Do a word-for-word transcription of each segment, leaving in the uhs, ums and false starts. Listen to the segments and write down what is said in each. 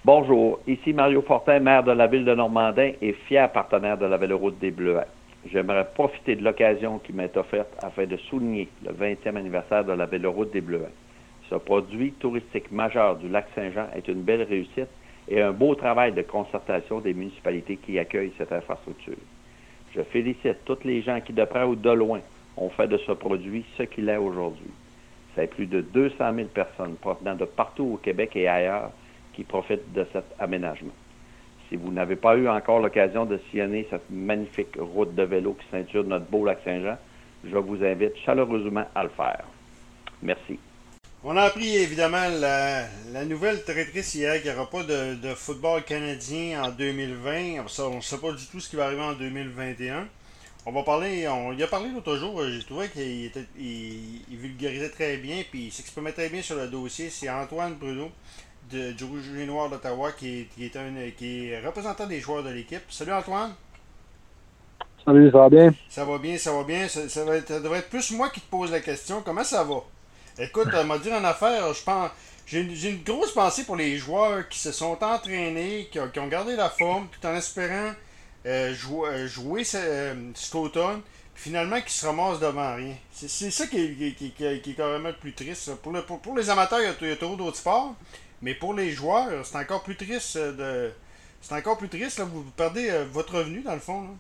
Bonjour, ici Mario Fortin, maire de la ville de Normandin et fier partenaire de la Véloroute des Bleuets. J'aimerais profiter de l'occasion qui m'est offerte afin de souligner le vingtième anniversaire de la Véloroute des Bleuets. Ce produit touristique majeur du lac Saint-Jean est une belle réussite et un beau travail de concertation des municipalités qui accueillent cette infrastructure. Je félicite tous les gens qui, de près ou de loin, ont fait de ce produit ce qu'il est aujourd'hui. C'est plus de deux cent mille personnes provenant de partout au Québec et ailleurs qui profitent de cet aménagement. Si vous n'avez pas eu encore l'occasion de sillonner cette magnifique route de vélo qui ceinture notre beau lac Saint-Jean, je vous invite chaleureusement à le faire. Merci. On a appris évidemment la, la nouvelle très triste hier qu'il n'y aura pas de, de football canadien en deux mille vingt. On ne sait pas du tout ce qui va arriver en deux mille vingt et un. On va parler, on y a parlé l'autre jour, j'ai trouvé qu'il était, il, il vulgarisait très bien puis il s'exprimait très bien sur le dossier. C'est Antoine Bruno de, du Rouge et Noir d'Ottawa qui est, qui, est un, qui est représentant des joueurs de l'équipe. Salut Antoine! Salut, ça va bien? Ça va bien, ça va bien. Ça, ça, va être, ça devrait être plus moi qui te pose la question. Comment ça va? Écoute, euh, m'a dit en affaire, je pense, j'ai une, j'ai une grosse pensée pour les joueurs qui se sont entraînés, qui ont, qui ont gardé la forme, tout en espérant euh, jouer, euh, jouer ce, euh, cet automne, puis finalement qui se ramassent devant rien. C'est, c'est ça qui est, qui, qui, qui, qui est carrément le plus triste. Pour, le, pour, pour les amateurs, il y, a, il y a trop d'autres sports, mais pour les joueurs, c'est encore plus triste de. C'est encore plus triste, là, vous perdez euh, votre revenu dans le fond. Là.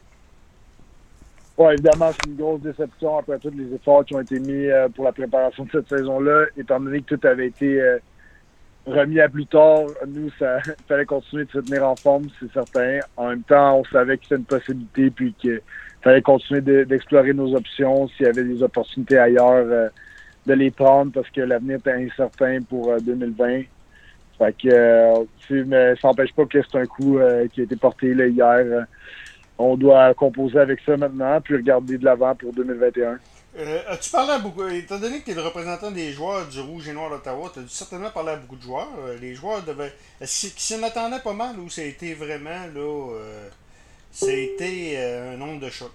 Oui, évidemment, c'est une grosse déception après tous les efforts qui ont été mis euh, pour la préparation de cette saison-là, étant donné que tout avait été euh, remis à plus tard. Nous, ça fallait continuer de se tenir en forme, c'est certain. En même temps, on savait que c'était une possibilité, puis qu'il fallait continuer de, d'explorer nos options, s'il y avait des opportunités ailleurs, euh, de les prendre, parce que l'avenir était incertain pour euh, deux mille vingt. Fait que, euh, mais ça n'empêche pas que c'est un coup euh, qui a été porté là, hier. Euh, On doit composer avec ça maintenant, puis regarder de l'avant pour deux mille vingt et un. Euh, as-tu parlé à beaucoup... Étant donné que tu es le représentant des joueurs du Rouge et Noir d'Ottawa, tu as dû certainement parler à beaucoup de joueurs. Euh, les joueurs devaient... Est-ce qu'ils s'en attendaient pas mal ou ça a été vraiment, là... Euh, ça a été euh, un nombre de chocs?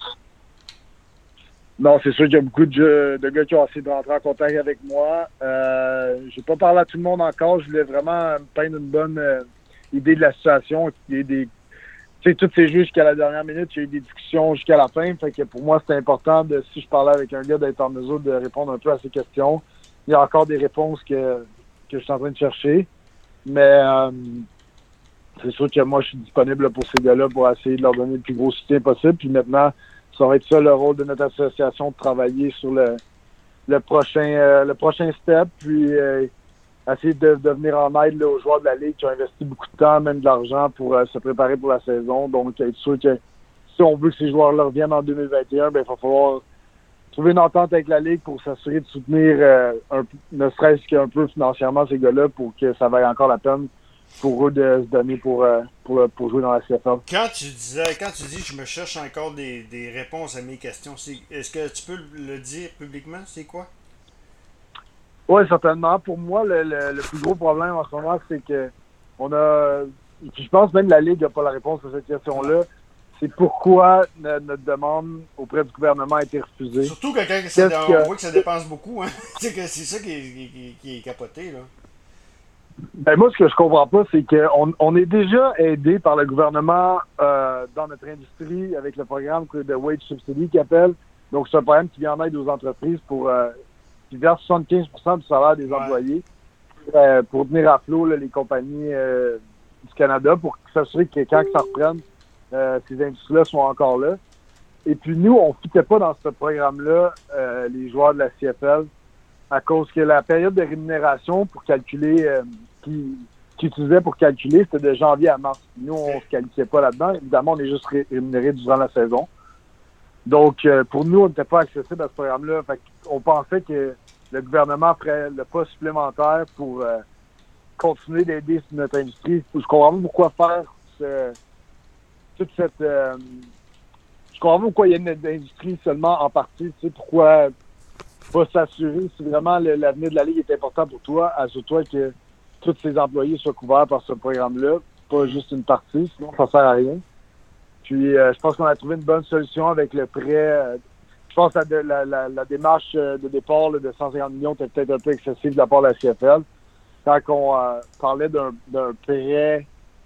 Non, c'est sûr qu'il y a beaucoup de, de gars qui ont essayé de rentrer en contact avec moi. Euh, j'ai pas parlé à tout le monde encore. Je voulais vraiment me peindre une bonne euh, idée de la situation. Il y a des Tu sais, tout s'est joué jusqu'à la dernière minute. Il y a eu des discussions jusqu'à la fin. Fait que pour moi, c'était important de, si je parlais avec un gars, d'être en mesure de répondre un peu à ces questions. Il y a encore des réponses que, que je suis en train de chercher. Mais euh, c'est sûr que moi, je suis disponible pour ces gars-là pour essayer de leur donner le plus gros soutien possible. Puis maintenant, ça va être ça le rôle de notre association, de travailler sur le, le prochain euh, le prochain step. Puis euh, essayer de, de venir en aide là, aux joueurs de la Ligue qui ont investi beaucoup de temps, même de l'argent, pour euh, se préparer pour la saison. Donc, être sûr que si on veut que ces joueurs-là reviennent en deux mille vingt et un, ben, il va falloir trouver une entente avec la Ligue pour s'assurer de soutenir euh, un, ne serait-ce qu'un peu financièrement ces gars-là pour que ça vaille encore la peine pour eux de se donner pour, euh, pour, le, pour jouer dans la C F L. Quand tu disais, quand tu dis je me cherche encore des, des réponses à mes questions, c'est, est-ce que tu peux le dire publiquement? C'est quoi? Oui, certainement. Pour moi, le, le, le plus gros problème en ce moment, c'est que on a. Je pense même que la Ligue n'a pas la réponse à cette question-là. C'est pourquoi notre, notre demande auprès du gouvernement a été refusée. Surtout que quand ça, on que... voit que ça dépense beaucoup, hein. C'est que c'est ça qui est, qui, qui est capoté, là. Ben moi, ce que je comprends pas, c'est qu'on on est déjà aidé par le gouvernement euh, dans notre industrie avec le programme de Wage Subsidy qu'ils appellent. Donc, c'est un programme qui vient en aide aux entreprises pour euh, qui verse soixante-quinze pour cent du salaire des ouais. employés euh, pour tenir à flot là, les compagnies euh, du Canada pour s'assurer que quand que ça reprenne, euh, ces industries-là sont encore là. Et puis nous, on ne fitait pas dans ce programme-là euh, les joueurs de la C F L à cause que la période de rémunération pour calculer, euh, qui, qui utilisait pour calculer, c'était de janvier à mars. Nous, on ne se qualifiait pas là-dedans. Évidemment, on est juste ré- rémunéré durant la saison. Donc, euh, pour nous, on n'était pas accessible à ce programme-là. Fait qu'on pensait que le gouvernement ferait le pas supplémentaire pour euh, continuer d'aider notre industrie. Je comprends pas pourquoi faire ce, toute cette... Euh, je comprends pas pourquoi il y a une industrie seulement en partie. Tu sais, pourquoi pas s'assurer si vraiment le, l'avenir de la Ligue est important pour toi, assure-toi que tous ces employés soient couverts par ce programme-là, pas juste une partie, sinon ça sert à rien. Puis euh, je pense qu'on a trouvé une bonne solution avec le prêt. Euh, je pense que la, la, la, la démarche de départ là, de cent cinquante millions était peut-être un peu excessive de la part de la C F L. Quand on euh, parlait d'un, d'un prêt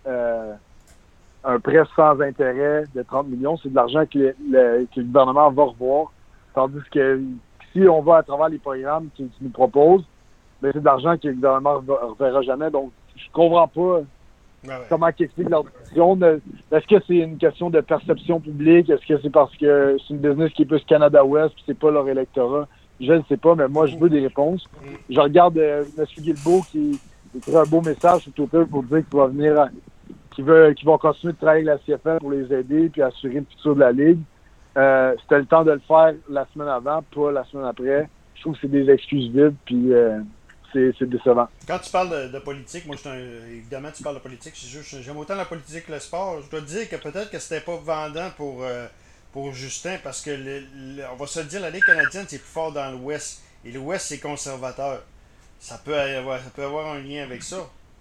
euh, un prêt sans intérêt de trente millions. C'est de l'argent que le, le, que le gouvernement va revoir. Tandis que si on va à travers les programmes qu'ils nous proposent, ben c'est de l'argent que le gouvernement ne reverra jamais. Donc, je comprends pas Ah ouais. comment ils expliquent leur décision. Est-ce que c'est une question de perception publique? Est-ce que c'est parce que c'est une business qui est plus Canada-Ouest et c'est pas leur électorat? Je ne sais pas, mais moi, je veux des réponses. Je regarde euh, M. Guilbeault qui écrit un beau message sur Twitter pour dire qu'il va venir, à, qu'il veut, qu'ils vont continuer de travailler avec la C F L pour les aider puis assurer le futur de la Ligue. Euh, c'était le temps de le faire la semaine avant, pas la semaine après. Je trouve que c'est des excuses vides, puis euh, c'est, c'est décevant. Quand tu parles de, de politique, moi, je un, évidemment, tu parles de politique. C'est juste, j'aime autant la politique que le sport. Je dois te dire que peut-être que c'était pas vendant pour, euh, pour Justin, parce que, le, le, on va se le dire, la Ligue canadienne, c'est plus fort dans l'Ouest. Et l'Ouest, c'est conservateur. Ça peut avoir, ça peut avoir un lien avec ça.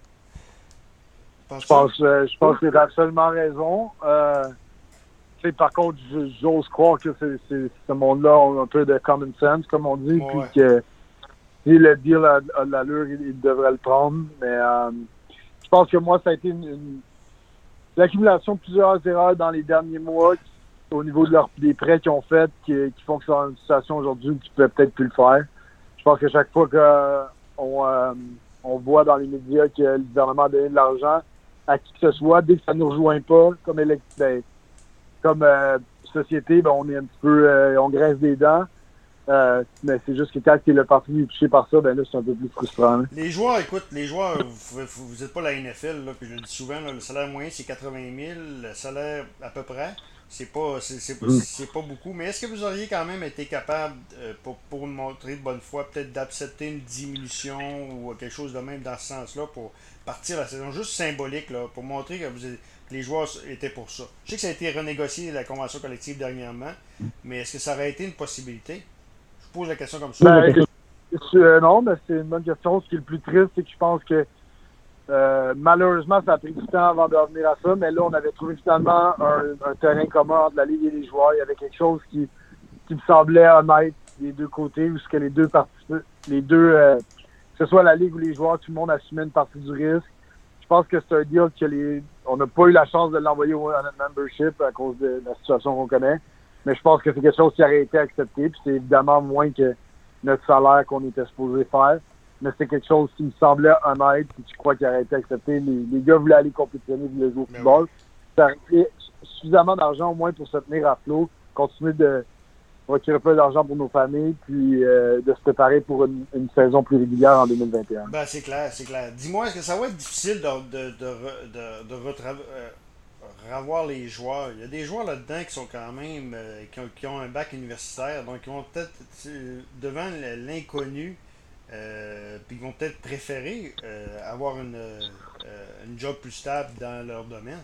Je pense, euh, je pense que tu as absolument raison. Euh, par contre, j'ose croire que c'est, c'est, ce monde-là a un peu de common sense, comme on dit, ouais. puis que si le deal a, a de l'allure, il, il devrait le prendre. Mais euh, je pense que moi, ça a été une, une l'accumulation de plusieurs erreurs dans les derniers mois qui, au niveau de leur, des prêts qu'ils ont faits, qui, qui font qu'ils sont dans une situation aujourd'hui où ils ne pouvaient peut-être plus le faire. Je pense que chaque fois qu'on euh, on voit dans les médias que le gouvernement a donné de l'argent à qui que ce soit, dès que ça ne nous rejoint pas, comme élect- ben, comme euh, société, ben, on est un petit peu, euh, on graisse des dents. Euh, mais c'est juste que quand le parti est touché par ça, ben là, c'est un peu plus frustrant. Hein. Les joueurs, écoute, les joueurs, vous n'êtes pas la N F L, là, puis je le dis souvent, là, le salaire moyen, c'est quatre-vingt mille, le salaire à peu près. C'est pas, c'est, c'est, pas, c'est pas beaucoup. Mais est-ce que vous auriez quand même été capable, euh, pour, pour montrer de bonne foi, peut-être d'accepter une diminution ou quelque chose de même dans ce sens-là pour partir la saison juste symbolique, là, pour montrer que vous êtes, les joueurs étaient pour ça? Je sais que ça a été renégocié, la convention collective, dernièrement, mais est-ce que ça aurait été une possibilité? Je pose la question comme ça. Ben, euh, non, mais c'est une bonne question. Ce qui est le plus triste, c'est que je pense que euh, malheureusement, ça a pris du temps avant de revenir à ça, mais là, on avait trouvé finalement un, un terrain commun entre la Ligue et les joueurs. Il y avait quelque chose qui, qui me semblait honnête des deux côtés, où ce que les deux parties, les deux, euh, que ce soit la Ligue ou les joueurs, tout le monde assumait une partie du risque. Je pense que c'est un deal que les, on n'a pas eu la chance de l'envoyer au à notre membership à cause de la situation qu'on connaît. Mais je pense que c'est quelque chose qui aurait été accepté, puis c'est évidemment moins que notre salaire qu'on était supposé faire. Mais c'est quelque chose qui me semblait honnête, puis je crois qu'il aurait été accepté. Les, les gars voulaient aller compétitionner, voulaient jouer au football. Ça aurait été suffisamment d'argent au moins pour se tenir à flot, continuer de retirer un peu d'argent pour nos familles, puis euh, de se préparer pour une, une saison plus régulière en deux mille vingt et un. Ben, c'est clair, c'est clair. Dis-moi, est-ce que ça va être difficile de, de, de, de, de retravailler... Euh, revoir les joueurs. Il y a des joueurs là-dedans qui sont quand même euh, qui, ont, qui ont un bac universitaire, donc ils vont peut-être devant l'inconnu, euh, puis ils vont peut-être préférer euh, avoir une, euh, une job plus stable dans leur domaine.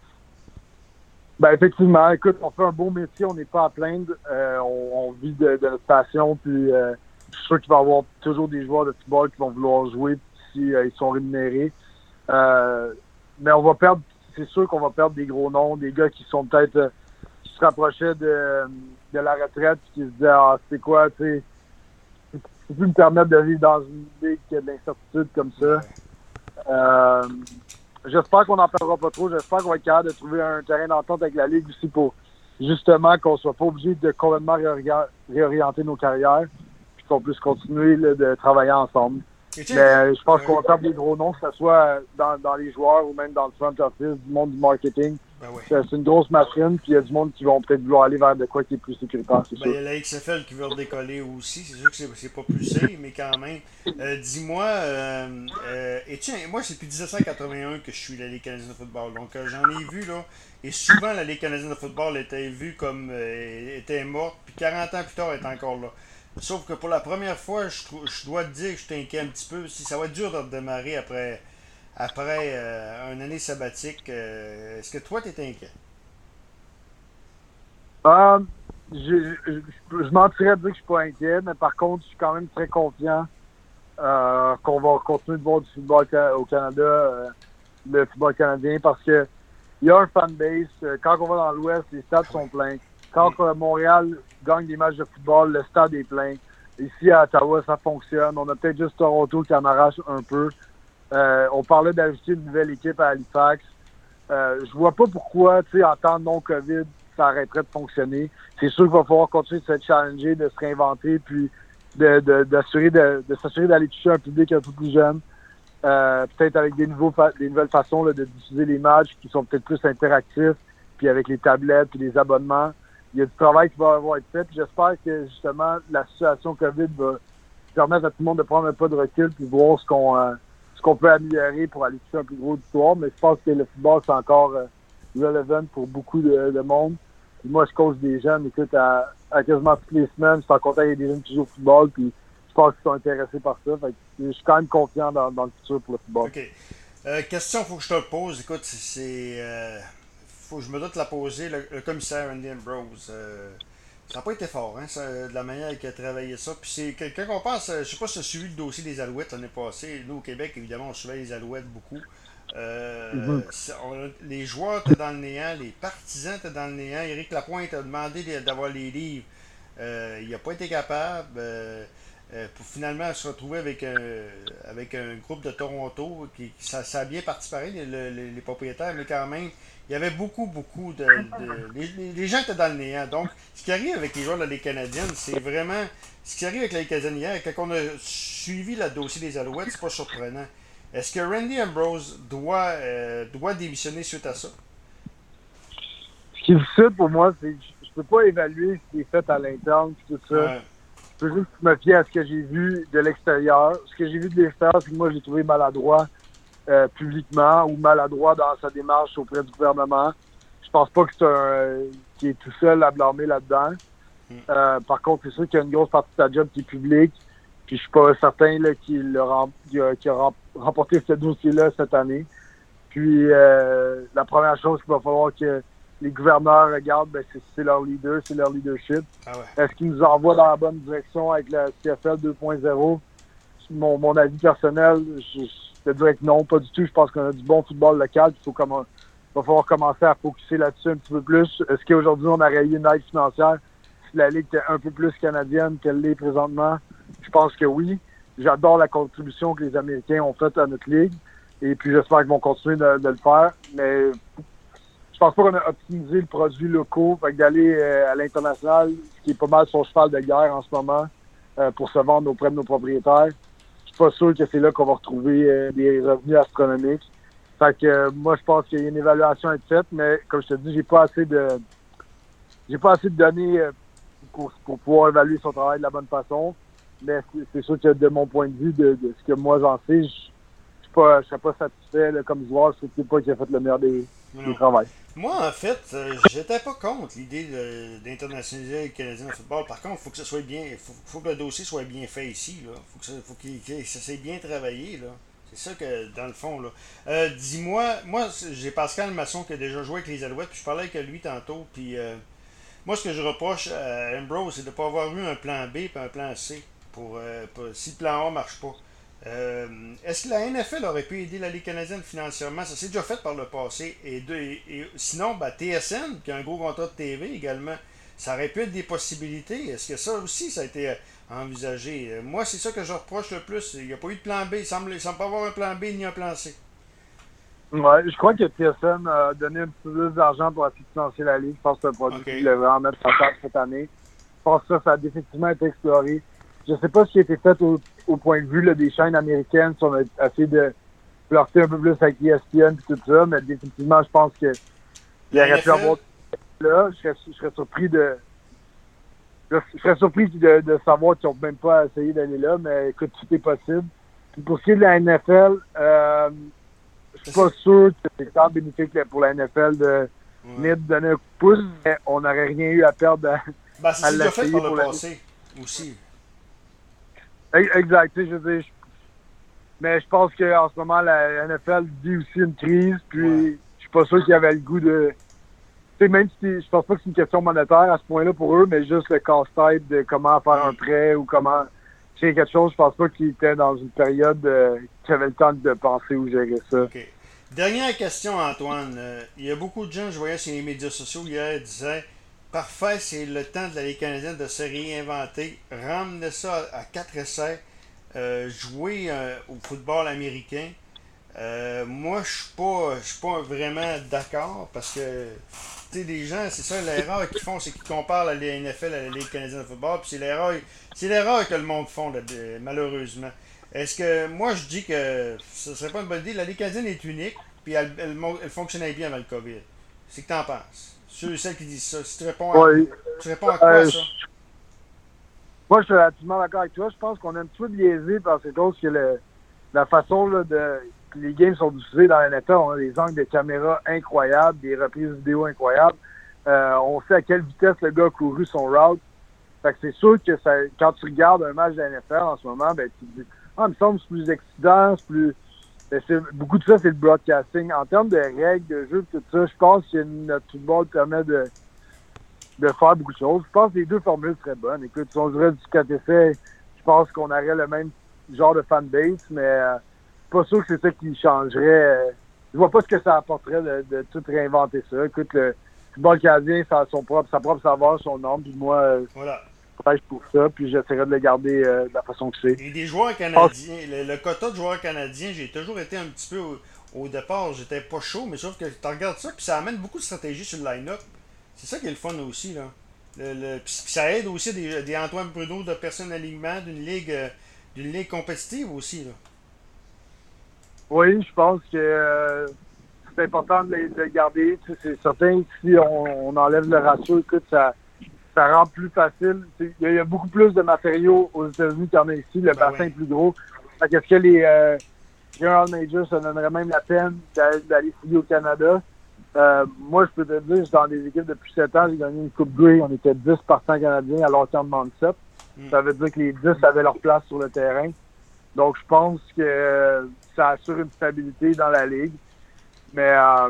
Ben effectivement, écoute, on fait un beau métier, on n'est pas à plaindre, euh, on, on vit de, de notre passion, puis euh, je suis sûr qu'il va y avoir toujours des joueurs de football qui vont vouloir jouer si euh, ils sont rémunérés. Euh, mais on va perdre c'est sûr qu'on va perdre des gros noms, des gars qui sont peut-être euh, qui se rapprochaient de, de la retraite et qui se disaient ah c'est quoi, tu sais, je peux plus me permettre de vivre dans une ligue qui a de l'incertitude comme ça. Euh, j'espère qu'on n'en perdra pas trop, j'espère qu'on va être capable de trouver un terrain d'entente avec la Ligue aussi pour justement qu'on soit pas obligé de complètement réorienter nos carrières puis qu'on puisse continuer là, de travailler ensemble. Mais je pense qu'on va perdre des gros noms, que ce soit dans, dans les joueurs ou même dans le front office, du monde du marketing. Ben oui. C'est, c'est une grosse machine, puis il y a du monde qui vont peut-être vouloir aller vers de quoi qui est plus sécuritaire, c'est ben, sûr. Il y a la X F L qui veut redécoller aussi, c'est sûr que c'est, c'est pas poussé, mais quand même. Euh, dis-moi, euh, euh, et-tu, moi c'est depuis dix-neuf cent quatre-vingt-un que je suis la Ligue canadienne de football, donc euh, j'en ai vu là, et souvent la Ligue canadienne de football était vue comme, euh, était morte, puis quarante ans plus tard elle est encore là. Sauf que pour la première fois, je, trou- je dois te dire que je t'inquiète un petit peu. Si ça va être dur de redémarrer après, après euh, une année sabbatique, euh, est-ce que toi, tu es inquiet? Euh, je, je, je, je mentirais de dire que je suis pas inquiet, mais par contre, je suis quand même très confiant euh, qu'on va continuer de voir du football au Canada, euh, le football canadien, parce que il y a un fanbase. Quand on va dans l'Ouest, les stades sont pleins. Quand euh, Montréal gagne des matchs de football, le stade est plein. Ici, à Ottawa, ça fonctionne. On a peut-être juste Toronto qui en arrache un peu. Euh, on parlait d'ajouter une nouvelle équipe à Halifax. Euh, je vois pas pourquoi, tu sais, en temps non COVID, ça arrêterait de fonctionner. C'est sûr qu'il va falloir continuer de se challenger, de se réinventer, puis de, de, d'assurer de, de s'assurer d'aller toucher un public un peu plus jeune. Euh, peut-être avec des nouveaux fa- des nouvelles façons là, de diffuser les matchs qui sont peut-être plus interactifs, puis avec les tablettes puis les abonnements. Il y a du travail qui va avoir été fait. Puis j'espère que justement la situation COVID va permettre à tout le monde de prendre un pas de recul puis voir ce qu'on euh, ce qu'on peut améliorer pour aller toucher un plus gros auditoire. Mais je pense que le football, c'est encore euh, relevant pour beaucoup de, de monde. Puis moi, je coach des jeunes, écoute, à, à quasiment toutes les semaines, je suis en contact avec des jeunes qui jouent au football, puis je pense qu'ils sont intéressés par ça. Fait que je suis quand même confiant dans, dans le futur pour le football. OK. Euh, question, faut que je te le pose. Écoute, c'est. Euh, faut que je me doute la poser. Le, le commissaire Andy Ambrose, euh, ça n'a pas été fort, hein, ça, de la manière qu'il a travaillé ça. Puis c'est quelqu'un qu'on pense, euh, je sais pas si tu as suivi le dossier des Alouettes l'année passée. Nous, au Québec, évidemment, on suivait les Alouettes beaucoup. Euh, Mhm. on- les joueurs étaient dans le néant, les partisans étaient dans le néant. Éric Lapointe a demandé de- d'avoir les livres. Euh, il n'a pas été capable. Euh, euh, pour finalement se retrouver avec un, avec un groupe de Toronto qui ça, ça a bien parti pareil, les, les- les propriétaires, mais quand même, il y avait beaucoup, beaucoup de. de- les, les- les gens étaient dans le néant. Donc, ce qui arrive avec les joueurs de la Ligue canadienne, c'est vraiment. Ce qui arrive avec la Ligue canadienne hier, quand on a suivi le dossier des Alouettes, c'est pas surprenant. Est-ce que Randy Ambrose doit, euh, doit démissionner suite à ça? Ce qui est difficile pour moi, c'est que je je peux pas évaluer ce qui est fait à l'interne et tout ça. Ouais. Je peux juste me fier à ce que j'ai vu de l'extérieur. Ce que j'ai vu de l'extérieur, c'est que moi, j'ai trouvé maladroit euh, publiquement ou maladroit dans sa démarche auprès du gouvernement. Je pense pas que c'est un euh, qui est tout seul à blâmer là-dedans. Mm. Euh, par contre, c'est sûr qu'il y a une grosse partie de sa job qui est publique. Puis je suis pas certain là, qu'il a, rem- qu'il a, qu'il a rem- remporté ce dossier-là cette année. Puis euh, la première chose qu'il va falloir que les gouverneurs regardent, ben, c'est, c'est leur leader, c'est leur leadership. Ah ouais. Est-ce qu'ils nous envoient dans la bonne direction avec la C F L deux point zéro? Mon, mon avis personnel, je, je te dirais que non, pas du tout. Je pense qu'on a du bon football local. Il faut commen- va falloir commencer à focuser là-dessus un petit peu plus. Est-ce qu'aujourd'hui, on aurait eu une aide financière si la Ligue était un peu plus canadienne qu'elle l'est présentement? Je pense que oui. J'adore la contribution que les Américains ont faite à notre Ligue. Et puis, j'espère qu'ils vont continuer de, de le faire. Mais je pense pas qu'on a optimisé le produit local. Fait que d'aller euh, à l'international, ce qui est pas mal son cheval de guerre en ce moment, euh, pour se vendre auprès de nos propriétaires. Je suis pas sûr que c'est là qu'on va retrouver euh, des revenus astronomiques. Fait que euh, moi, je pense qu'il y a une évaluation à être faite, mais comme je te dis, j'ai pas assez de j'ai pas assez de données euh, pour, pour pouvoir évaluer son travail de la bonne façon. Mais c'est, c'est sûr que de mon point de vue, de, de ce que moi j'en sais, je je suis pas, je serais pas satisfait là, comme joueur. Je trouve pas qu'il a fait le meilleur des, Non. des travails. Moi, en fait, euh, j'étais pas contre l'idée de- d'internationaliser le Canadien de football. Par contre, il faut que ça soit bien. faut, faut que le dossier soit bien fait ici. Là. Faut que ça, faut qu'il, qu'il- ça s'est bien travaillé. Là. C'est ça que, dans le fond, là. Euh, dis-moi, moi, c'est- j'ai Pascal Masson qui a déjà joué avec les Alouettes, puis je parlais avec lui tantôt, puis euh, moi, ce que je reproche à Ambrose, c'est de ne pas avoir eu un plan B et un plan C pour, euh, pour- si le plan A ne marche pas. Euh, est-ce que la N F L aurait pu aider la Ligue canadienne financièrement? Ça s'est déjà fait par le passé. Et, de, et, et sinon, ben, T S N, qui a un gros contrat de T V également, ça aurait pu être des possibilités. Est-ce que ça aussi, ça a été euh, envisagé? Euh, moi, c'est ça que je reproche le plus. Il n'y a pas eu de plan B. Il semble, il semble pas avoir un plan B ni un plan C. Ouais, je crois que T S N a donné un petit peu plus d'argent pour essayer de financer la Ligue. Je pense que c'est un produit Ok. qu'il voulait vraiment mettre en place cette année. Je pense que ça, ça a définitivement été exploré. Je sais pas ce qui a été fait au, au point de vue là, des chaînes américaines, si on a essayé de flirter un peu plus avec E S P N et tout ça, mais définitivement, je pense que il aurait pu avoir là. Je serais, je serais surpris de. Je serais surpris de, de savoir qu'ils n'ont même pas essayé d'aller là, mais écoute, tout est possible. Puis pour ce qui est de la N F L, euh, je suis pas sûr que c'est tant bénéfique pour la N F L de venir Ouais. de donner un coup de pouce, mais on n'aurait rien eu à perdre. À, Ben, c'est à déjà fait l'essayer par pour le la- passé aussi. Exact, tu sais, je veux dire, je- mais je pense qu'en ce moment, la N F L vit aussi une crise, puis Ouais. je suis pas sûr qu'il y avait le goût de... Tu sais, même si je pense pas que c'est une question monétaire à ce point-là pour eux, mais juste le casse-tête de comment faire un prêt ou comment... Tu sais, quelque chose, je pense pas qu'ils étaient dans une période euh, qui avait le temps de penser ou gérer ça. OK. Dernière question, Antoine. Euh, il y a beaucoup de gens, je voyais sur les médias sociaux hier, disaient parfait, c'est le temps de la Ligue canadienne de se réinventer, ramener ça à quatre essais, euh, jouer euh, au football américain. Euh, moi, je suis pas, je suis pas vraiment d'accord parce que, tu sais, les gens, c'est ça, l'erreur qu'ils font, c'est qu'ils comparent la N F L à la Ligue canadienne de football, puis c'est l'erreur, c'est l'erreur que le monde font, là, de- malheureusement. Est-ce que, moi, je dis que ce serait pas une bonne idée. La Ligue canadienne est unique, puis elle, elle, mon- elle fonctionnait bien avant le COVID. C'est que t'en penses? Ceux et celles qui disent ça, si tu réponds à, Ouais. tu réponds à quoi, Euh, ça? je- moi, je suis relativement d'accord avec toi. Je pense qu'on a un petit peu biaisé parce que cause que le, la façon là, de que les games sont diffusés dans la N F L, on a des angles de caméra incroyables, des reprises vidéo incroyables. Euh, on sait à quelle vitesse le gars a couru son route. Fait que c'est sûr que ça, quand tu regardes un match de la N F L en ce moment, ben, tu te dis, ah, il me semble que c'est plus excitant, c'est plus. Ben, c'est, beaucoup de ça, c'est le broadcasting. En termes de règles, de jeu, tout ça, je pense que notre football permet de, de faire beaucoup de choses. Je pense que les deux formules seraient bonnes. Écoute, si on jouerait du quatre essais, je pense qu'on aurait le même genre de fanbase, mais euh, pas sûr que c'est ça qui changerait. euh, Je vois pas ce que ça apporterait de, de tout réinventer ça. Écoute, le football canadien, ça a son propre, sa propre saveur, son nom, puis moi, euh, Voilà. je prêche pour ça, puis j'essaierai de le garder euh, de la façon que c'est. Et des joueurs canadiens, le, le quota de joueurs canadiens, j'ai toujours été un petit peu au, au départ, j'étais pas chaud, mais sauf que tu regardes ça, puis ça amène beaucoup de stratégie sur le line-up. C'est ça qui est le fun aussi, là. Le, le- puis ça aide aussi des, des Antoine Bruno de personnes alignement d'une ligue euh, d'une ligue compétitive aussi, là. Oui, je pense que euh, c'est important de le, de le garder. Tu sais, c'est certain que si on, on enlève le ratio, écoute, ça, ça rend plus facile. Tu sais, Il y, a il y a beaucoup plus de matériaux aux États-Unis qu'il y en a ici. Le Ben bassin oui. est plus gros. Fait que est-ce que les euh, General Majors, ça donnerait même la peine d'a- d'aller fouiller au Canada? Euh, moi, je peux te dire, j'étais dans des équipes depuis sept ans, j'ai gagné une Coupe Grey. On était dix partants canadiens alors qu'on en demande sept. Mm. Ça veut dire que les dix avaient leur place sur le terrain. Donc, je pense que euh, ça assure une stabilité dans la ligue. Mais, euh,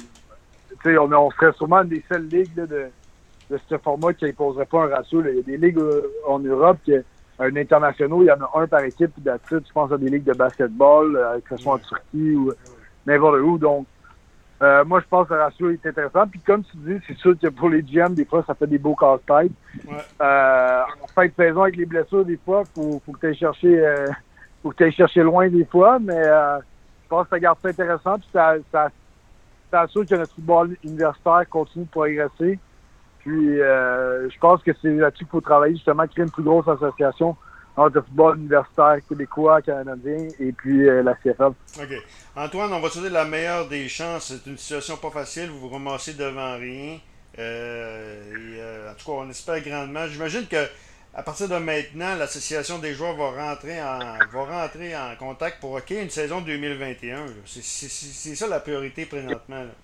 tu sais, on, on serait sûrement une des seules ligues là, de, de ce format qui n'imposerait pas un ratio. Là. Il y a des ligues euh, en Europe, qui, un international, il y en a un par équipe, puis d'attitude, je pense à des ligues de basketball, euh, que ce soit en Turquie ou n'importe où. Donc, euh, moi, je pense que le ratio est intéressant. Puis, comme tu dis, c'est sûr que pour les G M, des fois, ça fait des beaux casse-têtes. Ouais. Euh, en fin de saison, avec les blessures, des fois, faut, faut que tu ailles chercher, euh, faut que tu ailles chercher loin des fois, mais euh, je pense que ça garde ça intéressant, puis ça, ça, ça assure que notre football universitaire continue de progresser. Puis, euh, je pense que c'est là-dessus qu'il faut travailler, justement, créer une plus grosse association entre le football universitaire québécois, canadien, et puis euh, la C F L. OK. Antoine, on va te souhaiter la meilleure des chances. C'est une situation pas facile. Vous vous ramassez devant rien. Euh, et, euh, en tout cas, on espère grandement. J'imagine que à partir de maintenant, l'association des joueurs va rentrer en va rentrer en contact pour OK une saison deux mille vingt et un. là. C'est c'est- c'est- c'est ça la priorité présentement. Là.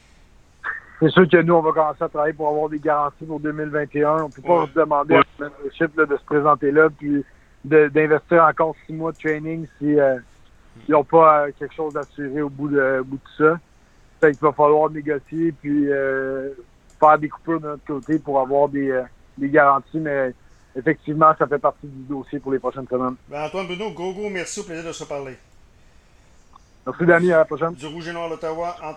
C'est sûr que nous, on va commencer à travailler pour avoir des garanties pour deux mille vingt et un. On peut pas Ouais. demander à la membership là, de se présenter là puis de- d'investir encore six mois de training si euh, ils n'ont pas euh, quelque chose d'assuré au bout de, au bout de ça. Fait qu'il va falloir négocier puis euh, faire des coupures de notre côté pour avoir des, euh, des garanties, mais effectivement, ça fait partie du dossier pour les prochaines semaines. Ben, Antoine Bruno, gros gros merci, au plaisir de se parler. Merci, Danny. À la prochaine. Du Rouge et Noir d'Ottawa, Antoine